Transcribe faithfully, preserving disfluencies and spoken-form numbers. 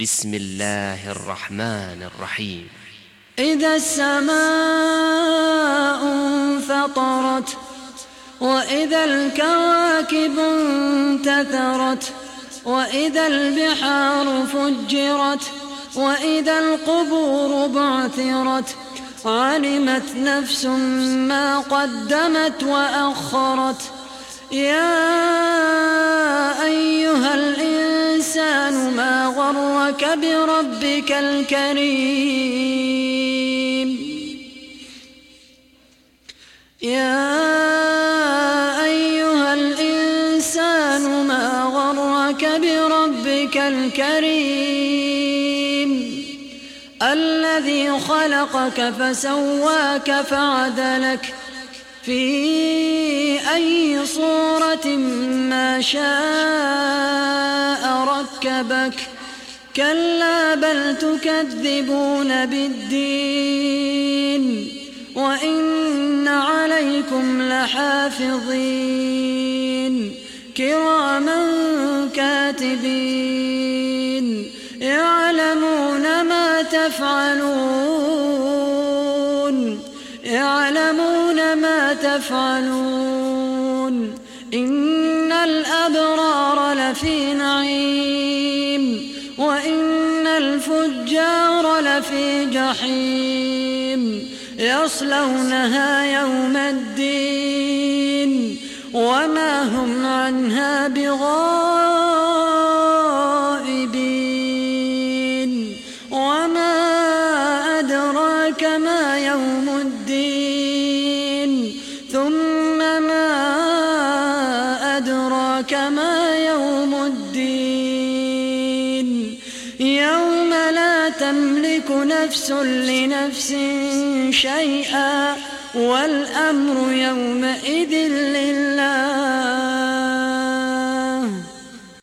بسم الله الرحمن الرحيم. إذا السماء انفطرت وإذا الكواكب انتثرت وإذا البحار فجرت وإذا القبور بعثرت علمت نفس ما قدمت وأخرت. يا أيها الإنسان ما غرك بربك الكريم يا أيها الإنسان ما غرك بربك الكريم الذي خلقك فسواك فعدلك في أي صورة ما شاء ركبك. كلا بل تكذبون بالدين وإن عليكم لحافظين كراما كاتبين يعلمون ما تفعلون يعلمون ما تفعلون. إن الأبرار لفي نعيم وإن الفجار لفي جحيم يصلونها يوم الدين وما هم عنها بغائبين. وما أدراك ما يوم الدين ثم ما أدراك ما يوم الدين يوم لا تملك نفس لنفس شيئا والأمر يومئذ لله.